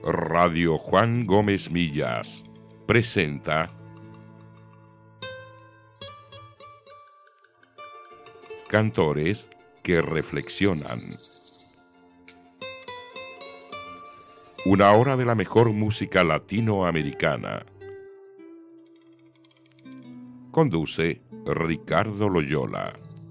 Radio Juan Gómez Millas presenta Cantores que reflexionan. Una hora de la mejor música latinoamericana. Conduce Ricardo Loyola.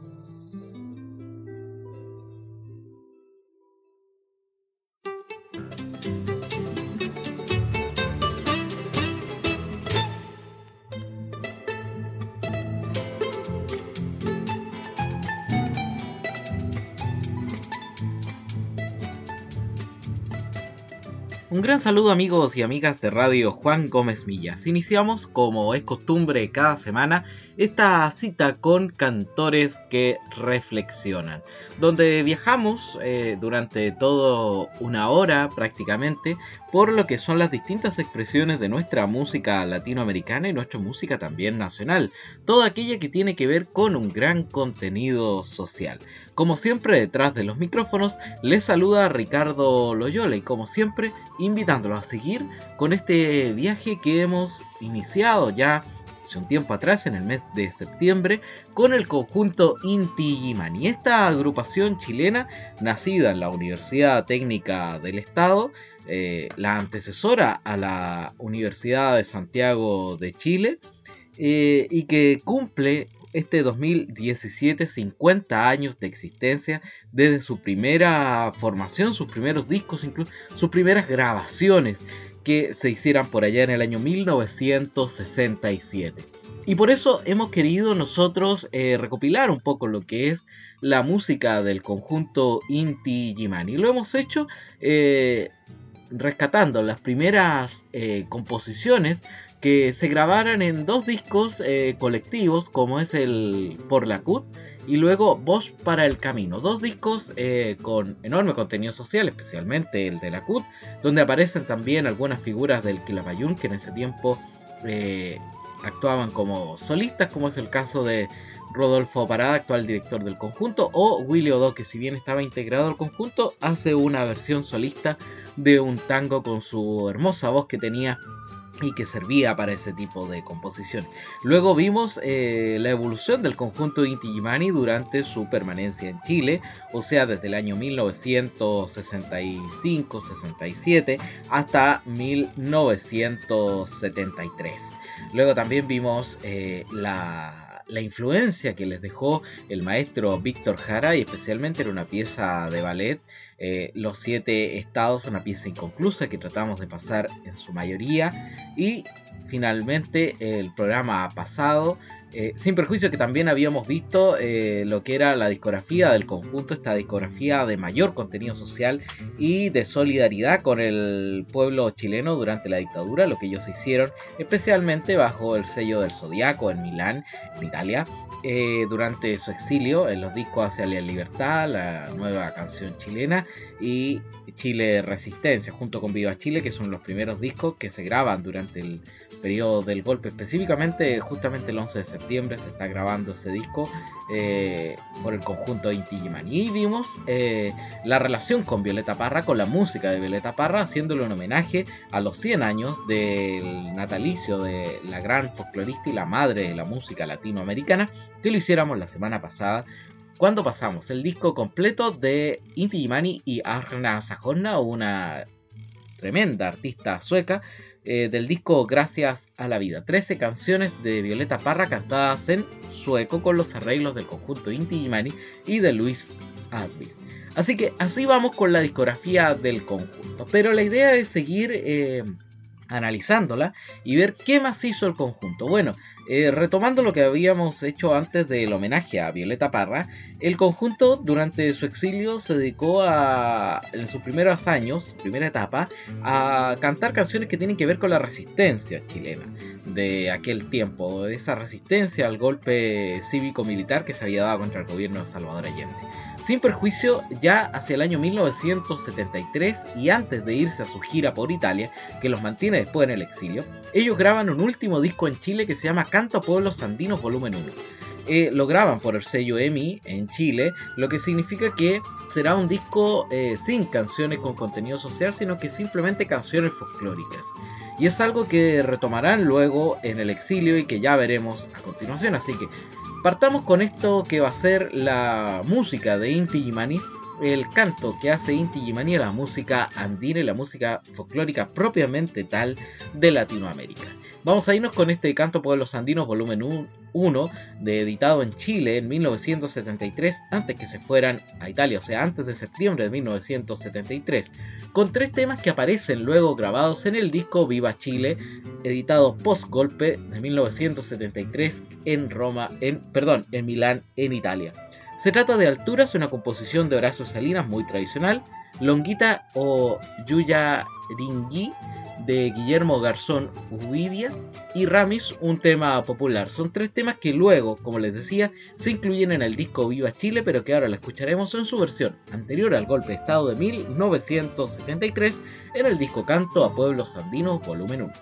Un gran saludo amigos y amigas de Radio Juan Gómez Millas. Iniciamos, como es costumbre cada semana, esta cita con cantores que reflexionan, donde viajamos durante toda una hora prácticamente por lo que son las distintas expresiones de nuestra música latinoamericana y nuestra música también nacional, toda aquella que tiene que ver con un gran contenido social. Como siempre, detrás de los micrófonos les saluda Ricardo Loyola y como siempre invitándolos a seguir con este viaje que hemos iniciado ya hace un tiempo atrás, en el mes de septiembre, con el conjunto Inti Illimani. Esta agrupación chilena, nacida en la Universidad Técnica del Estado, la antecesora a la Universidad de Santiago de Chile, y que cumple este 2017 50 años de existencia desde su primera formación, sus primeros discos, incluso sus primeras grabaciones que se hicieran por allá en el año 1967. Y por eso hemos querido nosotros recopilar un poco lo que es la música del conjunto Inti Illimani. Lo hemos hecho rescatando las primeras composiciones que se grabaran en dos discos colectivos, como es el Por la CUT y luego Voz para el Camino. Dos discos con enorme contenido social, especialmente el de la CUT, donde aparecen también algunas figuras del Quilapayún que en ese tiempo actuaban como solistas, como es el caso de Rodolfo Parada, actual director del conjunto, o Willy Odó, que si bien estaba integrado al conjunto, hace una versión solista de un tango con su hermosa voz que tenía y que servía para ese tipo de composiciones. Luego vimos la evolución del conjunto Inti Illimani durante su permanencia en Chile, o sea, desde el año 1965-67 hasta 1973. Luego también vimos la influencia que les dejó el maestro Víctor Jara, y especialmente en una pieza de ballet, Los Siete Estados, una pieza inconclusa que tratamos de pasar en su mayoría. Y finalmente el programa pasado, sin perjuicio que también habíamos visto lo que era la discografía del conjunto, esta discografía de mayor contenido social y de solidaridad con el pueblo chileno durante la dictadura, lo que ellos hicieron especialmente bajo el sello del Zodiaco en Milán, en Italia, durante su exilio, en los discos Hacia la Libertad, la nueva canción chilena, y Chile Resistencia, junto con Viva Chile, que son los primeros discos que se graban durante el periodo del golpe. Específicamente, justamente el 11 de septiembre se está grabando ese disco por el conjunto Inti Illimani. Y vimos la relación con Violeta Parra, con la música de Violeta Parra, haciéndole un homenaje a los 100 años del natalicio de la gran folclorista y la madre de la música latinoamericana, que lo hiciéramos la semana pasada, cuando pasamos el disco completo de Inti Illimani y Arna Sajonna, una tremenda artista sueca, del disco Gracias a la Vida. 13 canciones de Violeta Parra cantadas en sueco con los arreglos del conjunto Inti Illimani y de Luis Advis. Así que así vamos con la discografía del conjunto. Pero la idea es seguir analizándola y ver qué más hizo el conjunto. Bueno, retomando lo que habíamos hecho antes del homenaje a Violeta Parra, el conjunto durante su exilio se dedicó en sus primeros años, primera etapa, a cantar canciones que tienen que ver con la resistencia chilena de aquel tiempo, esa resistencia al golpe cívico-militar que se había dado contra el gobierno de Salvador Allende. Sin perjuicio, ya hacia el año 1973 y antes de irse a su gira por Italia, que los mantiene después en el exilio, ellos graban un último disco en Chile que se llama Canto a Pueblos Andinos Volumen 1. lo graban por el sello EMI en Chile, lo que significa que será un disco sin canciones con contenido social, sino que simplemente canciones folclóricas. Y es algo que retomarán luego en el exilio y que ya veremos a continuación. Así que partamos con esto que va a ser la música de Inti Illimani, el canto que hace Inti Illimani a la música andina y la música folclórica propiamente tal de Latinoamérica. Vamos a irnos con este canto Pueblos Andinos volumen 1, editado en Chile en 1973, antes que se fueran a Italia, o sea, antes de septiembre de 1973, con 3 temas que aparecen luego grabados en el disco Viva Chile, editado post-golpe de 1973 en Milán, en Italia. Se trata de Alturas, una composición de Horacio Salinas muy tradicional, Longuita o Yuya Ringui de Guillermo Garzón Uvidia y Ramis, un tema popular. Son 3 temas que luego, como les decía, se incluyen en el disco Viva Chile, pero que ahora la escucharemos en su versión anterior al golpe de estado de 1973 en el disco Canto a Pueblos Andinos volumen 1.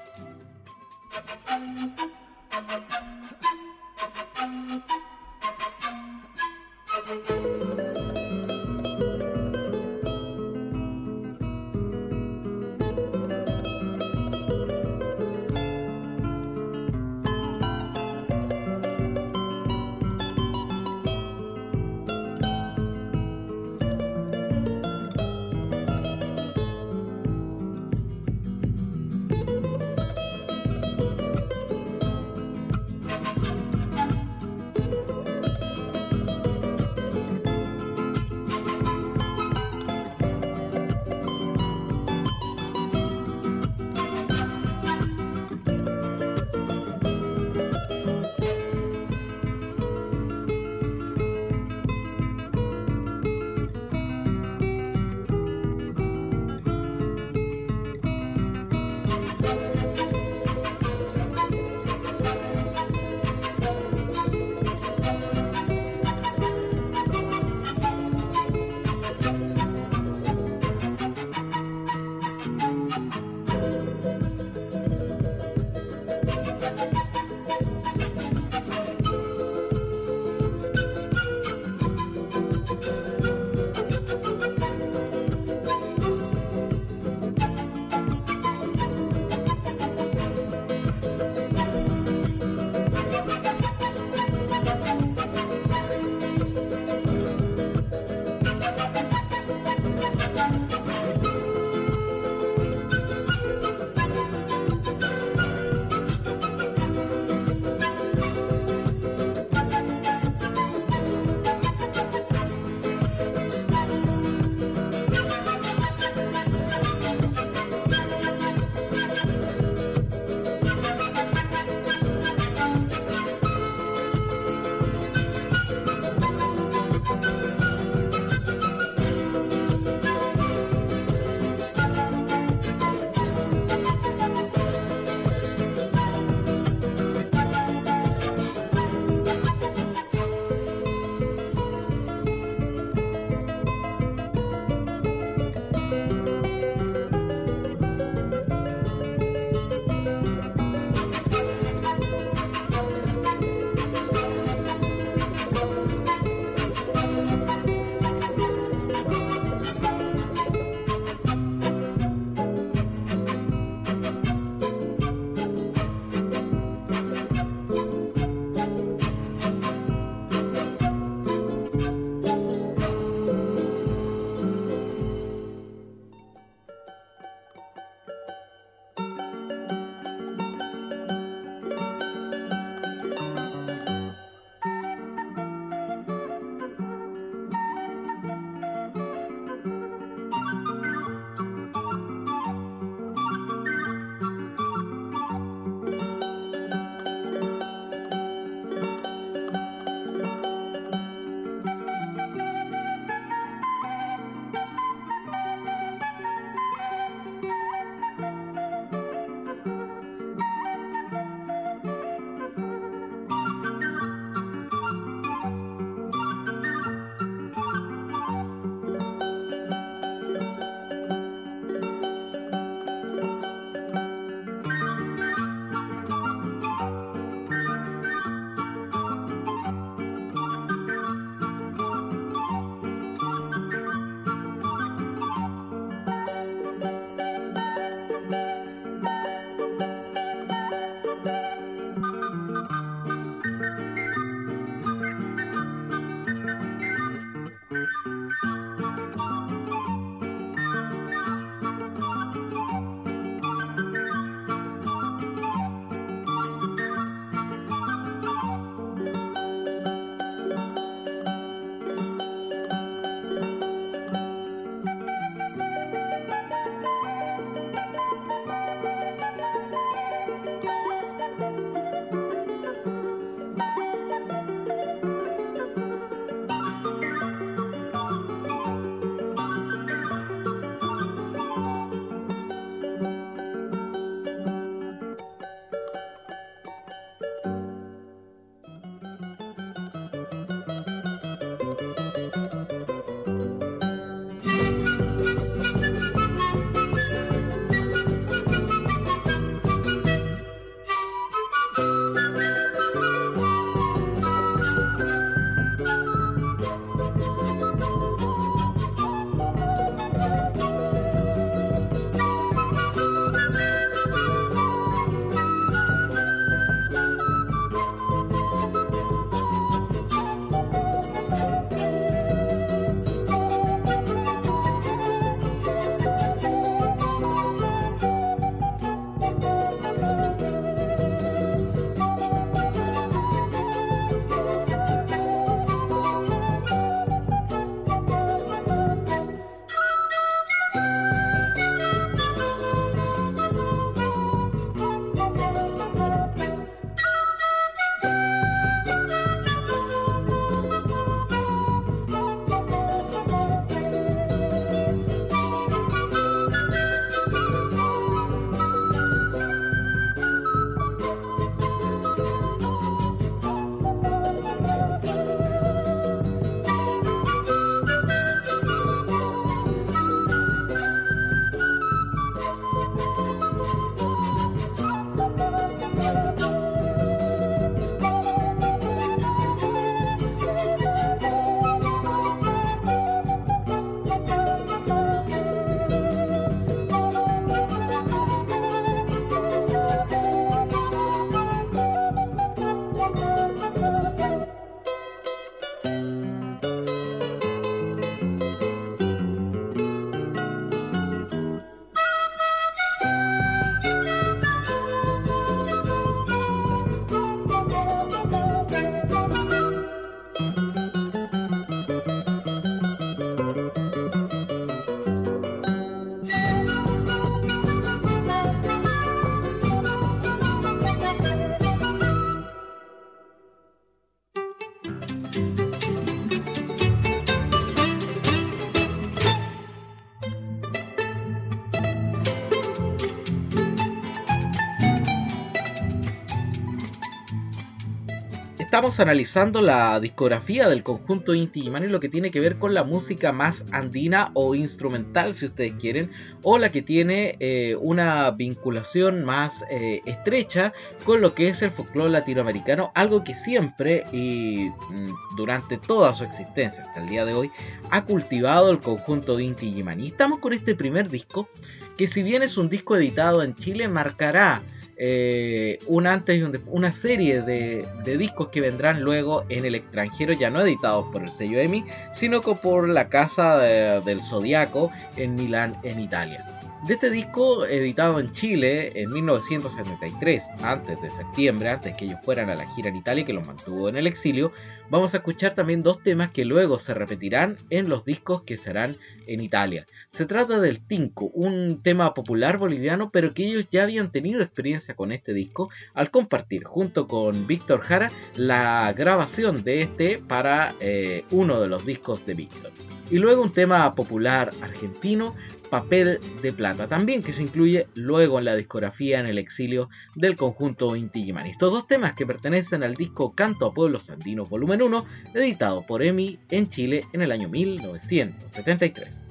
estamos analizando la discografía del conjunto Inti Illimani, lo que tiene que ver con la música más andina o instrumental, si ustedes quieren, o la que tiene una vinculación más estrecha con lo que es el folclore latinoamericano, algo que siempre y durante toda su existencia hasta el día de hoy ha cultivado el conjunto de Inti Illimani. Estamos con este primer disco, que si bien es un disco editado en Chile, marcará un antes y una serie de discos que vendrán luego en el extranjero, ya no editados por el sello EMI, sino que por la Casa del Zodiaco en Milán, en Italia. De este disco, editado en Chile en 1973, antes de septiembre, antes que ellos fueran a la gira en Italia, que los mantuvo en el exilio, vamos a escuchar también dos temas que luego se repetirán en los discos que serán en Italia. Se trata del Tinco, un tema popular boliviano, pero que ellos ya habían tenido experiencia con este disco al compartir junto con Víctor Jara la grabación de este para uno de los discos de Víctor. Y luego un tema popular argentino, Papel de Plata, también que se incluye luego en la discografía en el exilio del conjunto Inti Illimani. Estos dos temas que pertenecen al disco Canto a Pueblos Andinos Volumen 1, editado por EMI en Chile en el año 1973.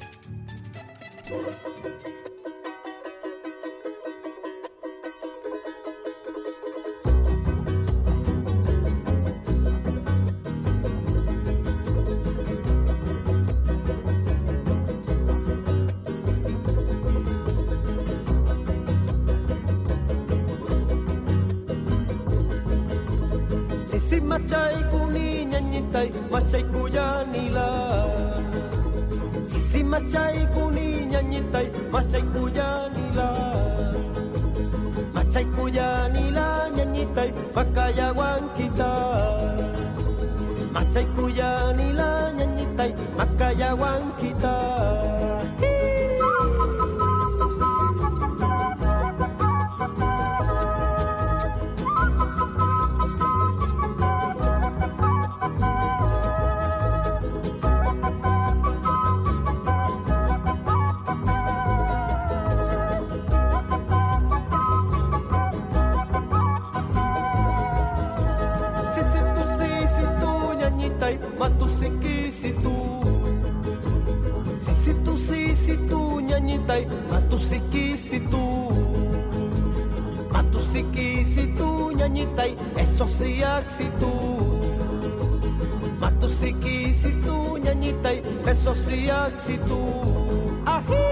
Machay kuni ñañitay, machay kuyanila. Sisi machay kuni ñañitay, machay kuyanila. Machay kuyanila ñañitay, makaya wankita. Machay kuyanila ñañitay, makaya wankita. Matusikisitu ñañitay, eso sí axitu. Matusikisitu ñañitay, eso sí axitu. Ají.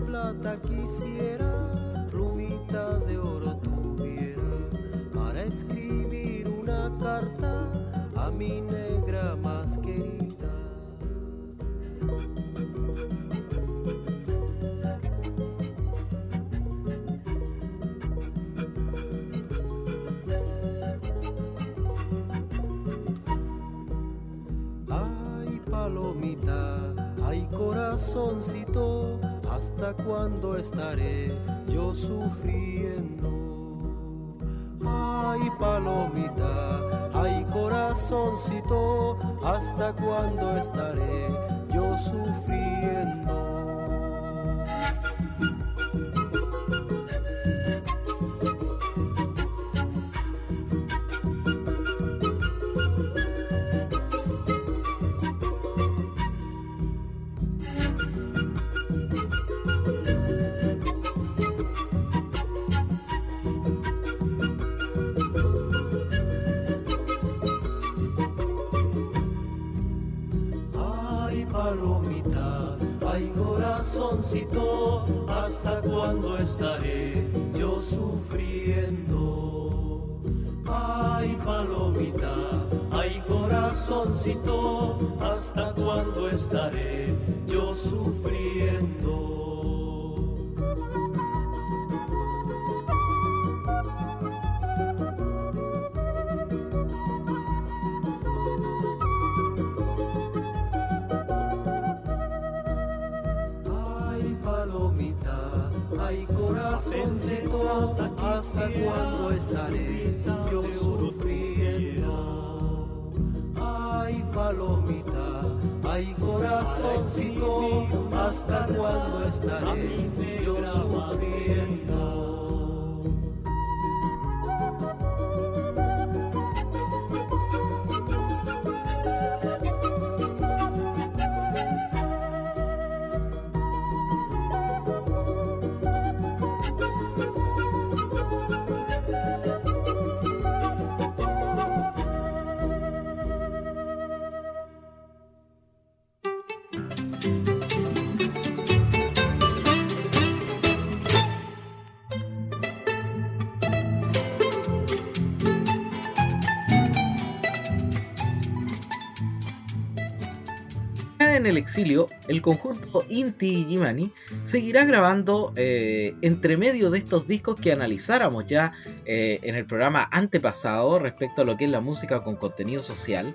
plata quisiera, plumita de oro tuviera, para escribir una carta a mi negra más querida. Ay, palomita, ay, corazoncito, ¿hasta cuándo estaré yo sufriendo? Ay, palomita, ay, corazoncito, ¿hasta cuándo estaré yo sufriendo? ¿Hasta cuándo estaré yo sufriendo? Ay, palomita, ay, corazoncito, ¿hasta cuándo estaré yo sufriendo? ¿Hasta cuándo estaré yo sufriendo? Ay, palomita, ay, corazoncito, ¿hasta cuándo estaré yo sufriendo? En el exilio, el conjunto Inti Illimani seguirá grabando entre medio de estos discos que analizáramos ya en el programa antepasado respecto a lo que es la música con contenido social.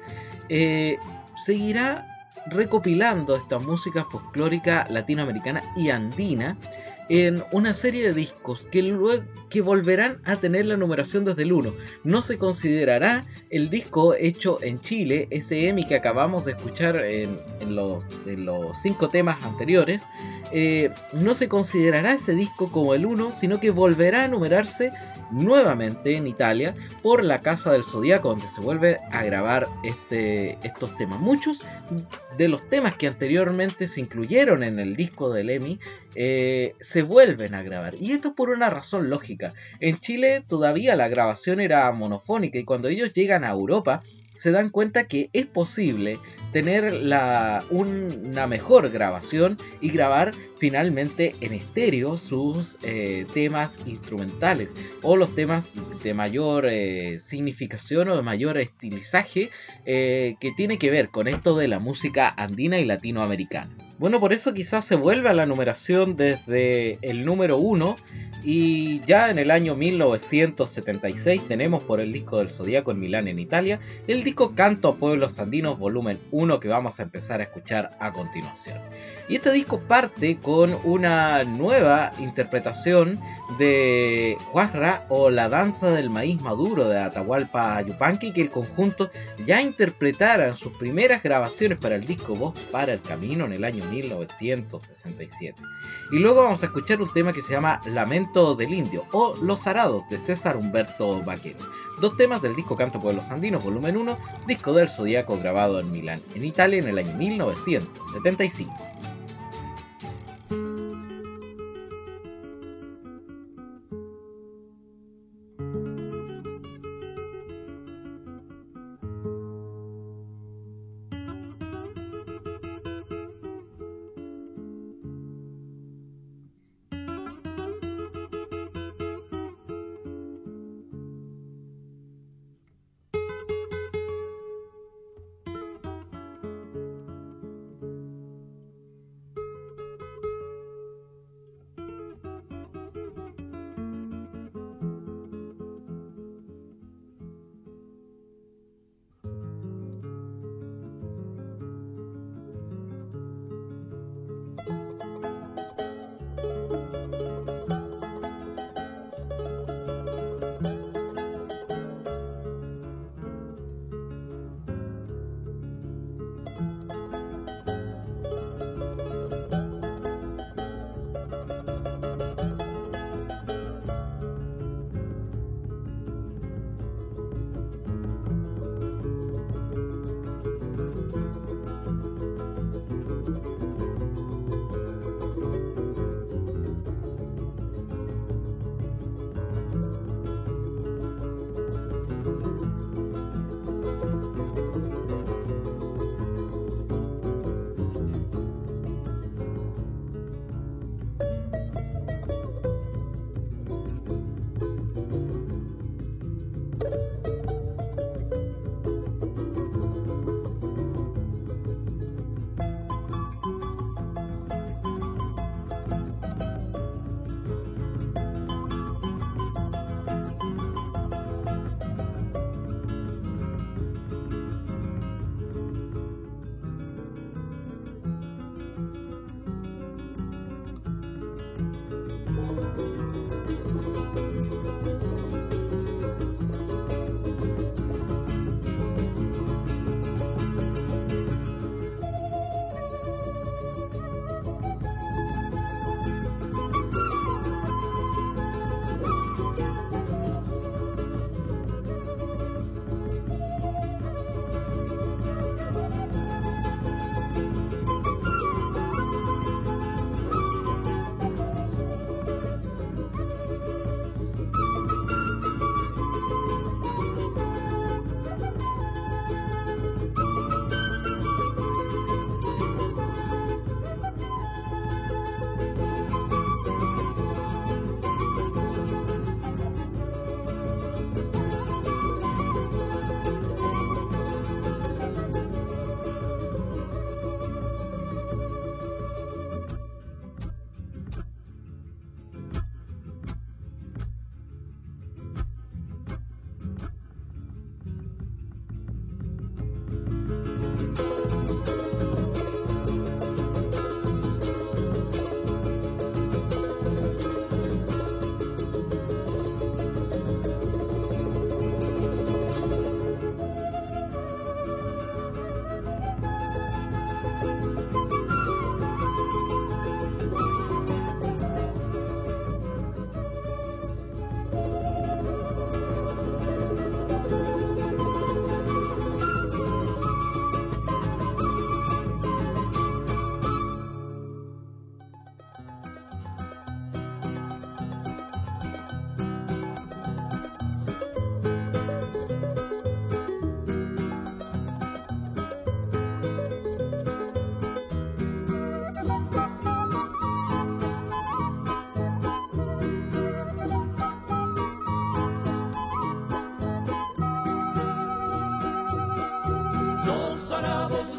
Seguirá recopilando esta música folclórica latinoamericana y andina en una serie de discos que volverán a tener la numeración desde el 1. No se considerará el disco hecho en Chile, ese EMI que acabamos de escuchar en los 5 temas anteriores. No se considerará ese disco como el 1, sino que volverá a numerarse nuevamente en Italia por la Casa del Zodíaco, donde se vuelve a grabar estos temas. Muchos de los temas que anteriormente se incluyeron en el disco del EMI se vuelven a grabar, y esto por una razón lógica. En Chile todavía la grabación era monofónica, y cuando ellos llegan a Europa se dan cuenta que es posible tener una mejor grabación y grabar finalmente en estéreo sus temas instrumentales o los temas de mayor significación o de mayor estilizaje que tiene que ver con esto de la música andina y latinoamericana. Bueno, por eso quizás se vuelve a la numeración desde el número 1, y ya en el año 1976 tenemos por el disco del Zodíaco en Milán, en Italia, el disco Canto a Pueblos Andinos volumen 1, que vamos a empezar a escuchar a continuación. Y este disco parte con una nueva interpretación de Huasra, o la danza del maíz maduro, de Atahualpa Yupanqui, que el conjunto ya interpretara en sus primeras grabaciones para el disco Voz para el Camino en el año 1967. Y luego vamos a escuchar un tema que se llama Lamento del Indio, o Los Arados, de César Humberto Vaquero. 2 temas del disco Canto a Pueblos Andinos volumen 1, disco del Zodíaco, grabado en Milán, en Italia, en el año 1975.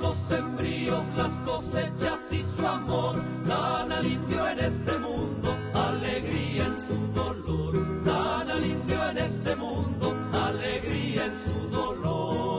los sembríos, las cosechas y su amor dan al indio en este mundo alegría en su dolor, dan al indio en este mundo alegría en su dolor.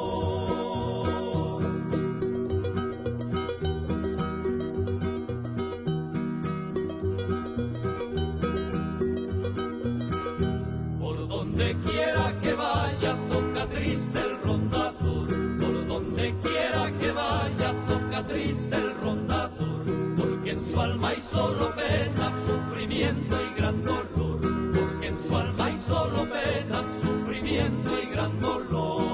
Por donde quiera que vaya toca triste el rondador, por donde quiera que vaya toca triste el rondador, porque en su alma hay solo pena, sufrimiento y gran dolor, porque en su alma hay solo pena, sufrimiento y gran dolor.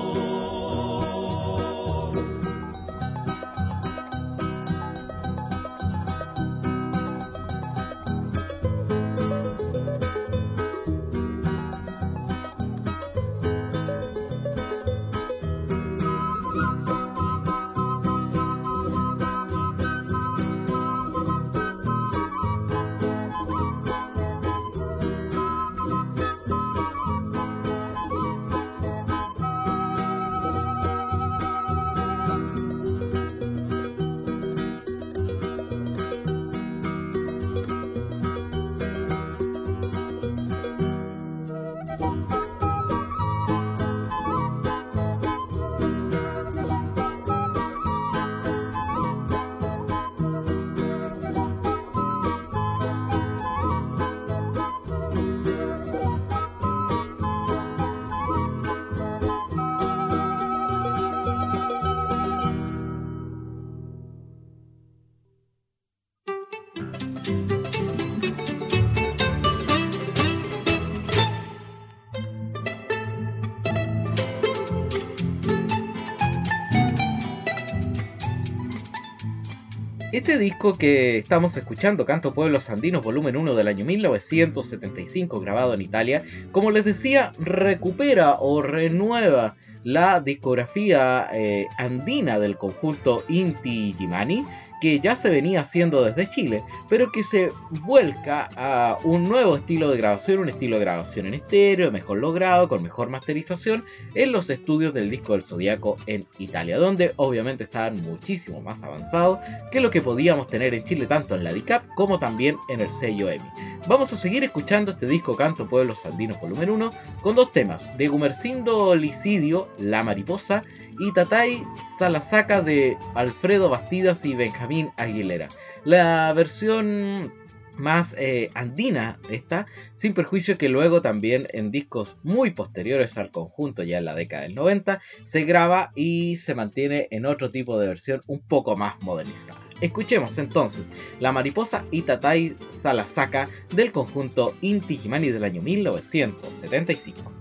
Este disco que estamos escuchando, Canto Pueblos Andinos, volumen 1 del año 1975, grabado en Italia, como les decía, recupera o renueva la discografía andina del conjunto Inti Illimani, que ya se venía haciendo desde Chile, pero que se vuelca a un nuevo estilo de grabación, un estilo de grabación en estéreo, mejor logrado, con mejor masterización, en los estudios del Disco del Zodiaco en Italia, donde obviamente estaban muchísimo más avanzados que lo que podíamos tener en Chile, tanto en la DICAP como también en el sello EMI. Vamos a seguir escuchando este disco Canto Pueblos Andinos volumen 1, con dos temas, de Gumersindo Licidio, La Mariposa, y Tatay Salasaca de Alfredo Bastidas y Benjamín Aguilera. La versión más andina esta, sin perjuicio que luego también en discos muy posteriores al conjunto, ya en la década del 90, se graba y se mantiene en otro tipo de versión un poco más modernizada. Escuchemos entonces La Mariposa y Tatay Salasaca del conjunto Inti Illimani del año 1975.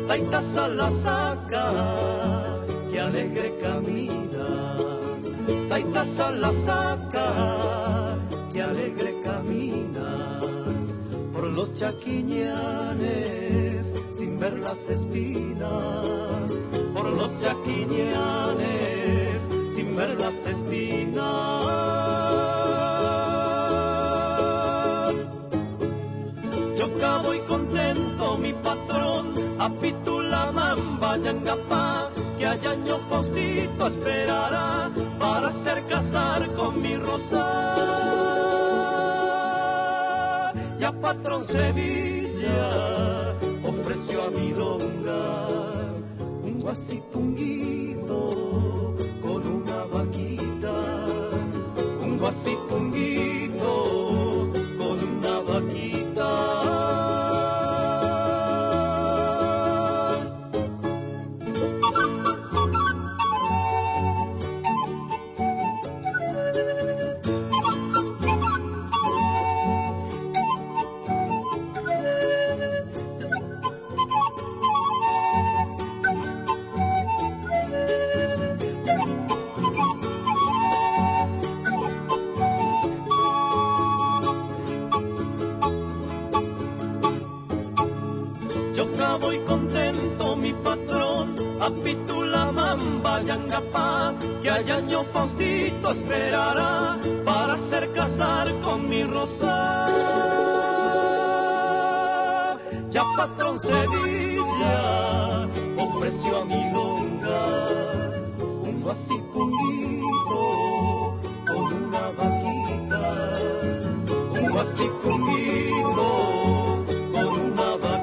taitaza la saca, que alegre caminas, taitaza la saca, que alegre caminas, por los chaquiñanes sin ver las espinas, por los chaquiñanes sin ver las espinas. Yo cabo y contento, mi patrón, apitula mamba yangapá, que allá año Faustito esperará para hacer casar con mi Rosa. Ya patrón Sevilla ofreció a Milonga un guasipunguito con una vaquita, un guasipunguito con una vaquita. Voy contento, mi patrón, apitula mamba yangapá, que allá año Faustito esperará para hacer casar con mi Rosa. Ya patrón Sevilla ofreció a Milonga un guasipunguito con una vaquita, un guasipunguito con una vaquita.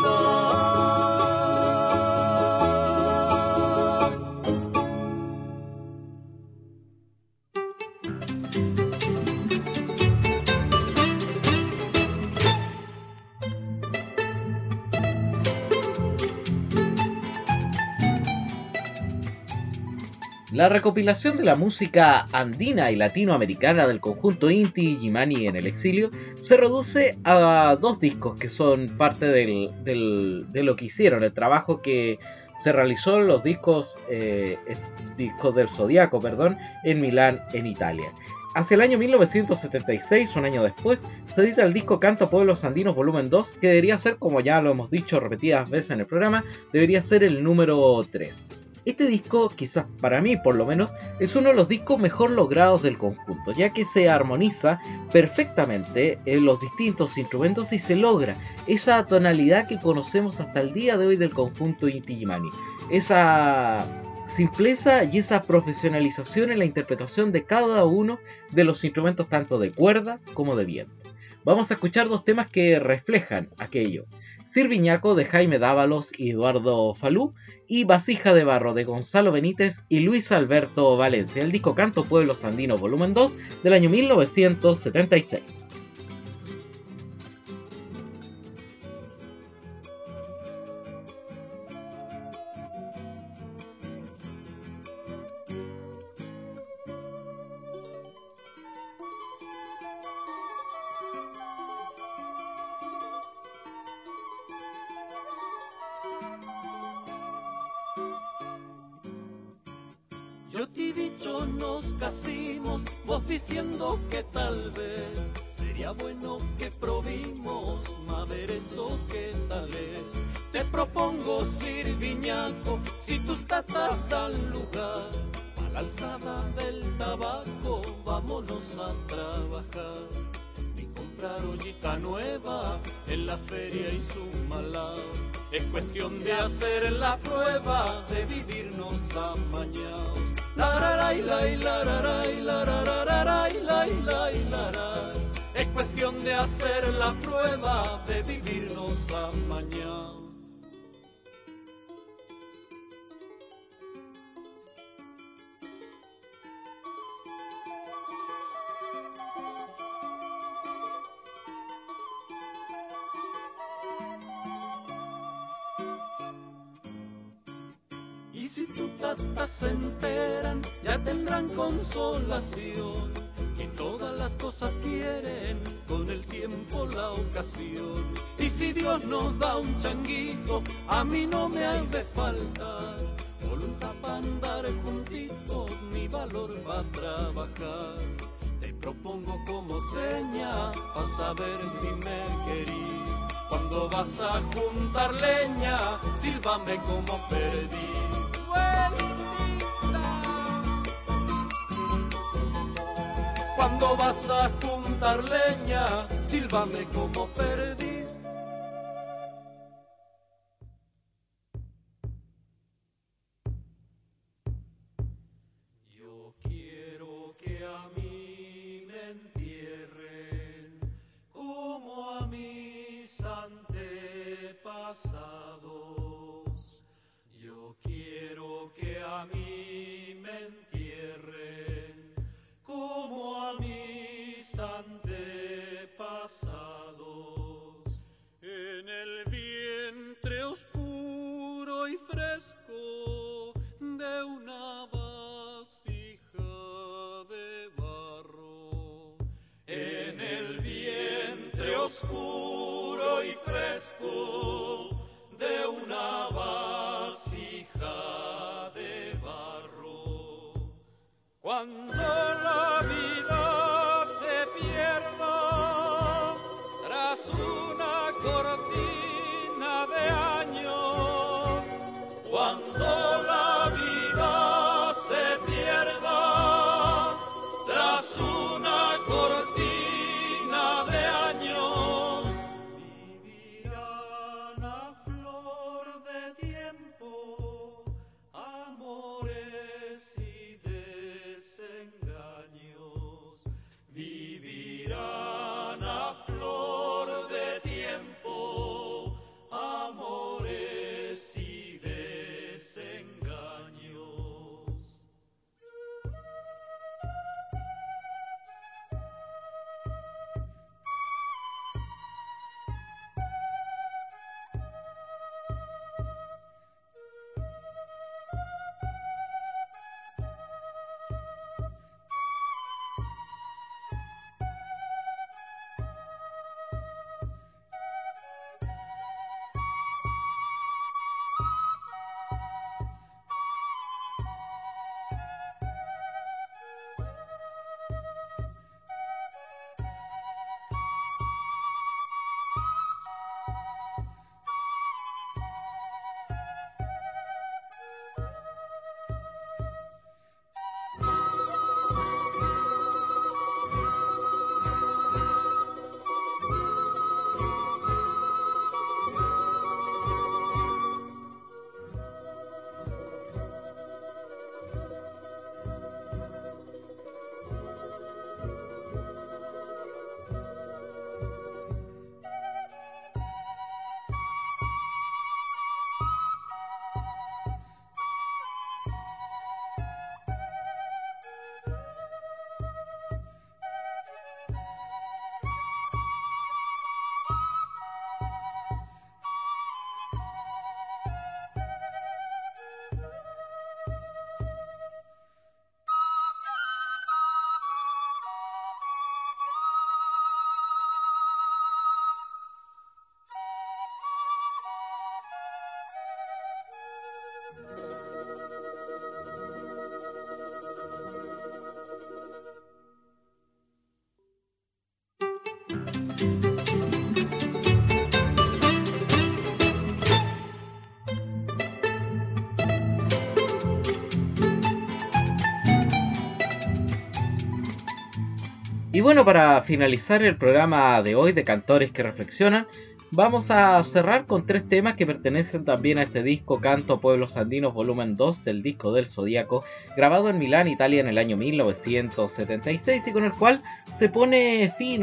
La recopilación de la música andina y latinoamericana del conjunto Inti Illimani en el exilio se reduce a dos discos que son parte de lo que hicieron, el trabajo que se realizó en los discos del Zodiaco, en Milán, en Italia. Hacia el año 1976, un año después, se edita el disco Canto a Pueblos Andinos Volumen 2, que debería ser, como ya lo hemos dicho repetidas veces en el programa, debería ser el número 3. Este disco, quizás para mí por lo menos, es uno de los discos mejor logrados del conjunto, ya que se armoniza perfectamente en los distintos instrumentos y se logra esa tonalidad que conocemos hasta el día de hoy del conjunto Inti Illimani. Esa simpleza y esa profesionalización en la interpretación de cada uno de los instrumentos, tanto de cuerda como de viento. Vamos a escuchar dos temas que reflejan aquello: Sirviñaco de Jaime Dávalos y Eduardo Falú, y Vasija de Barro de Gonzalo Benítez y Luis Alberto Valencia, el disco Canto Pueblos Andinos Volumen 2 del año 1976. Yo te he dicho nos casimos, vos diciendo que tal vez sería bueno que probimos, ma ver eso que tal es. Te propongo, Sirviñaco, si tus tatas dan lugar, pa' la alzada del tabaco, vámonos a trabajar. Y comprar ollita nueva en la feria y su malao. Es cuestión de hacer la prueba de vivirnos amañados. Lararay, lai, lararay, larararay, lai, lai, laray. Es cuestión de hacer la prueba de vivirnos amañados. Y si tus tatas se enteran, ya tendrán consolación, que todas las las cosas quieren con el tiempo la ocasión. Y si Dios nos da un changuito, a mí no me ha de faltar voluntad para andar juntitos, mi valor va a trabajar. Te propongo como seña pa' saber si me querís. Cuando vas a juntar leña, sílvame como perdí. Cuando vas a juntar leña, sílvame como perdís. Yo quiero que a mí me entierren como a mis antepasados. Yo quiero que a mí me entierren como a mis antepasados, en el vientre oscuro y fresco de una vasija de barro, en el vientre oscuro y fresco de una vasija de barro. Cuando la vida se pierda tras una cortina de años, cuando la vida se pierda tras una cortina de años, vivirán a flor de tiempo amores y desengaños, vivirán a flor de tiempo amores y desengaños. Y bueno, para finalizar el programa de hoy de Cantores que Reflexionan, vamos a cerrar con 3 temas que pertenecen también a este disco Canto a Pueblos Andinos volumen 2 del disco del Zodíaco, grabado en Milán, Italia en el año 1976, y con el cual se pone fin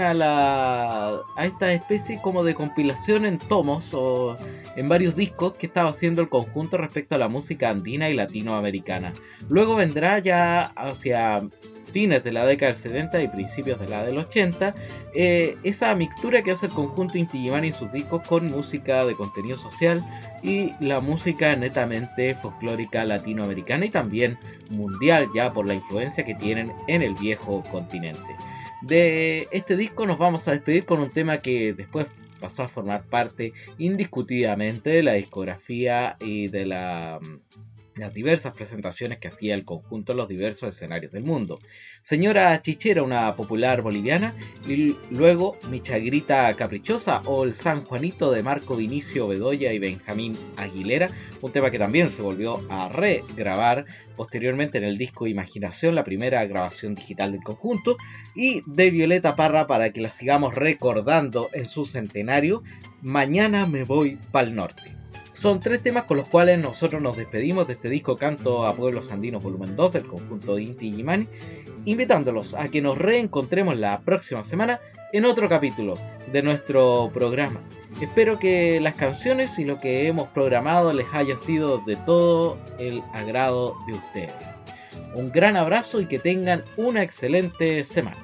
a esta especie como de compilación en tomos o en varios discos que estaba haciendo el conjunto respecto a la música andina y latinoamericana. Luego vendrá ya hacia fines de la década del 70 y principios de la del 80, esa mixtura que hace el conjunto Inti Illimani y sus discos con música de contenido social y la música netamente folclórica latinoamericana y también mundial, ya por la influencia que tienen en el viejo continente. De este disco nos vamos a despedir con un tema que después pasó a formar parte indiscutidamente de la discografía y de las diversas presentaciones que hacía el conjunto en los diversos escenarios del mundo. Señora Chichera, una popular boliviana, y luego Mi Chagrita Caprichosa o El San Juanito de Marco Vinicio Bedoya y Benjamín Aguilera, un tema que también se volvió a regrabar posteriormente en el disco Imaginación, la primera grabación digital del conjunto, y de Violeta Parra, para que la sigamos recordando en su centenario, Mañana me voy pa'l norte. Son 3 temas con los cuales nosotros nos despedimos de este disco Canto a Pueblos Andinos Volumen 2 del conjunto Inti Illimani, invitándolos a que nos reencontremos la próxima semana en otro capítulo de nuestro programa. Espero que las canciones y lo que hemos programado les haya sido de todo el agrado de ustedes. Un gran abrazo y que tengan una excelente semana.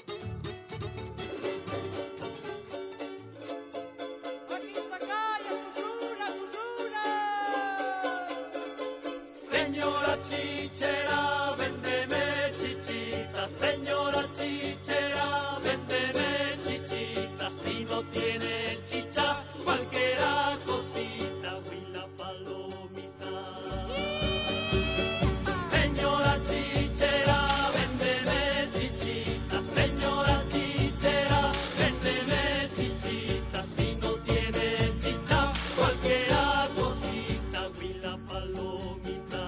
Señora chichera, véndeme chichita. Señora chichera, véndeme chichita. Si no tiene chicha, cualquiera cosita, huila palomita. Señora chichera, véndeme chichita. Señora chichera, véndeme chichita. Si no tiene chicha, cualquiera cosita, huila palomita.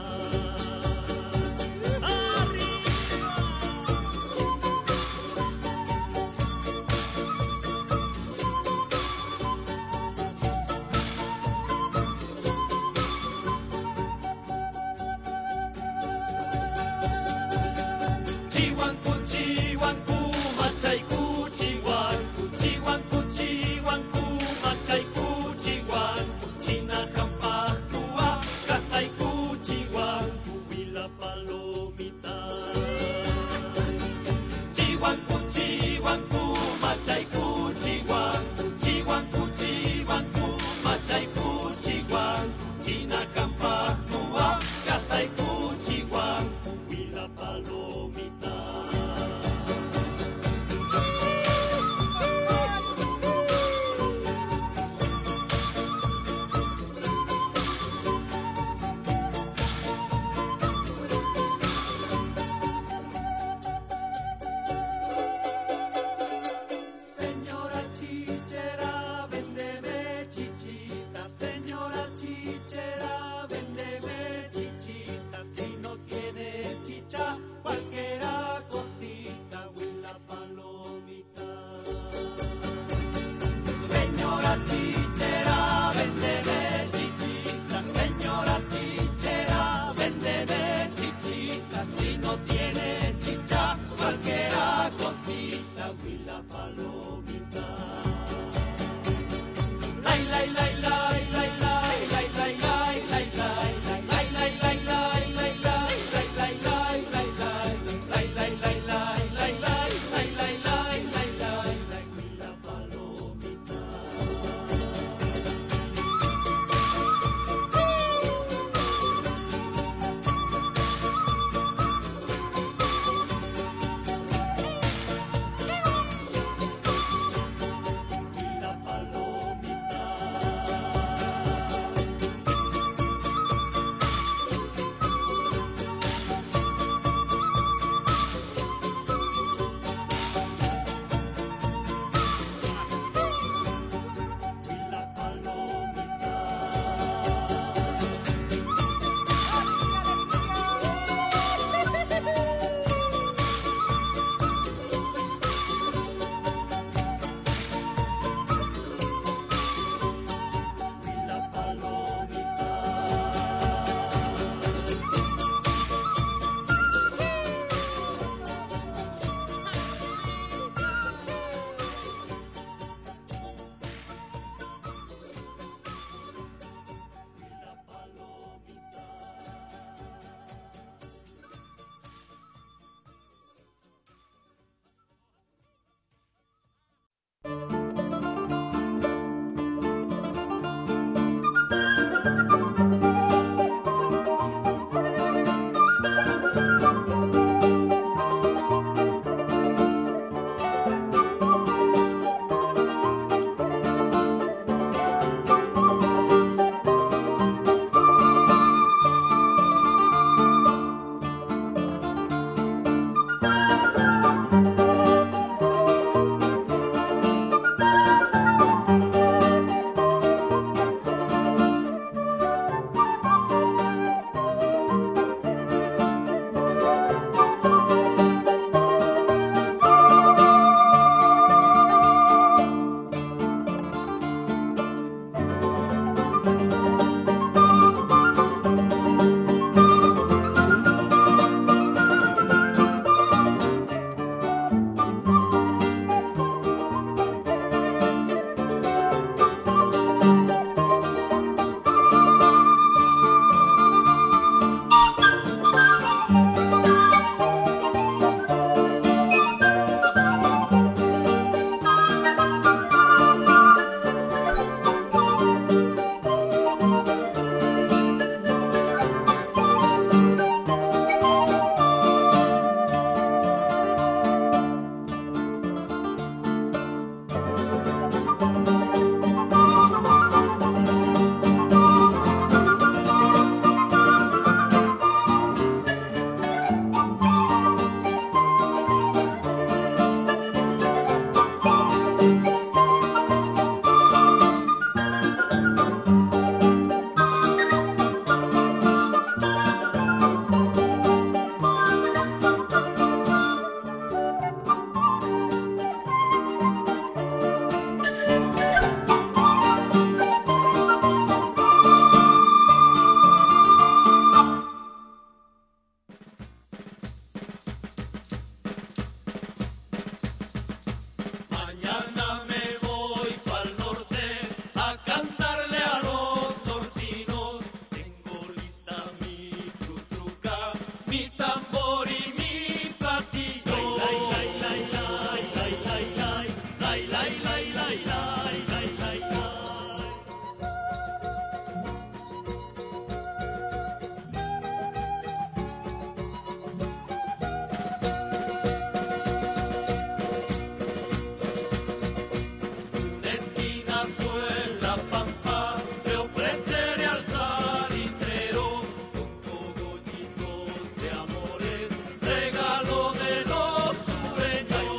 nació en la pampa, le ofreceré al salitrero con cogollitos de amores, regalo de los sureños.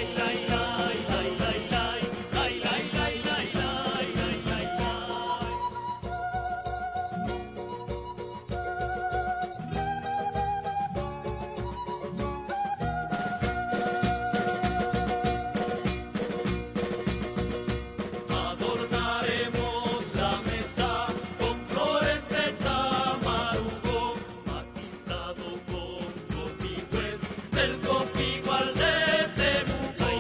Adornaremos la mesa con flores de tamarugo, matizado con copigües, del copigo al de Temuco.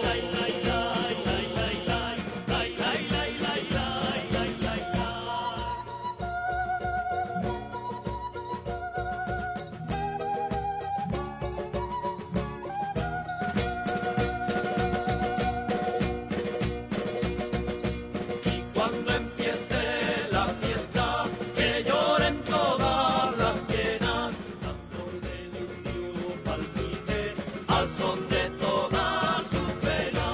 Y cuando empiece la fiesta, que lloren todas las quenas, tambor del indio palpite al son de toda su pena.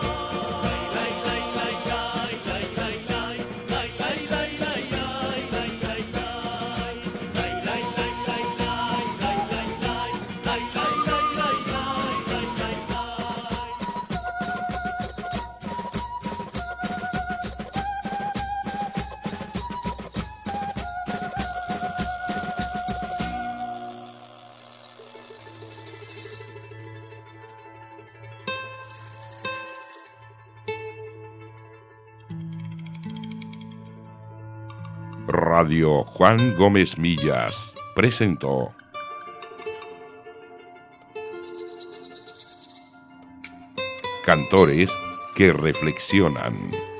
Radio Juan Gómez Millas presentó Cantores que reflexionan.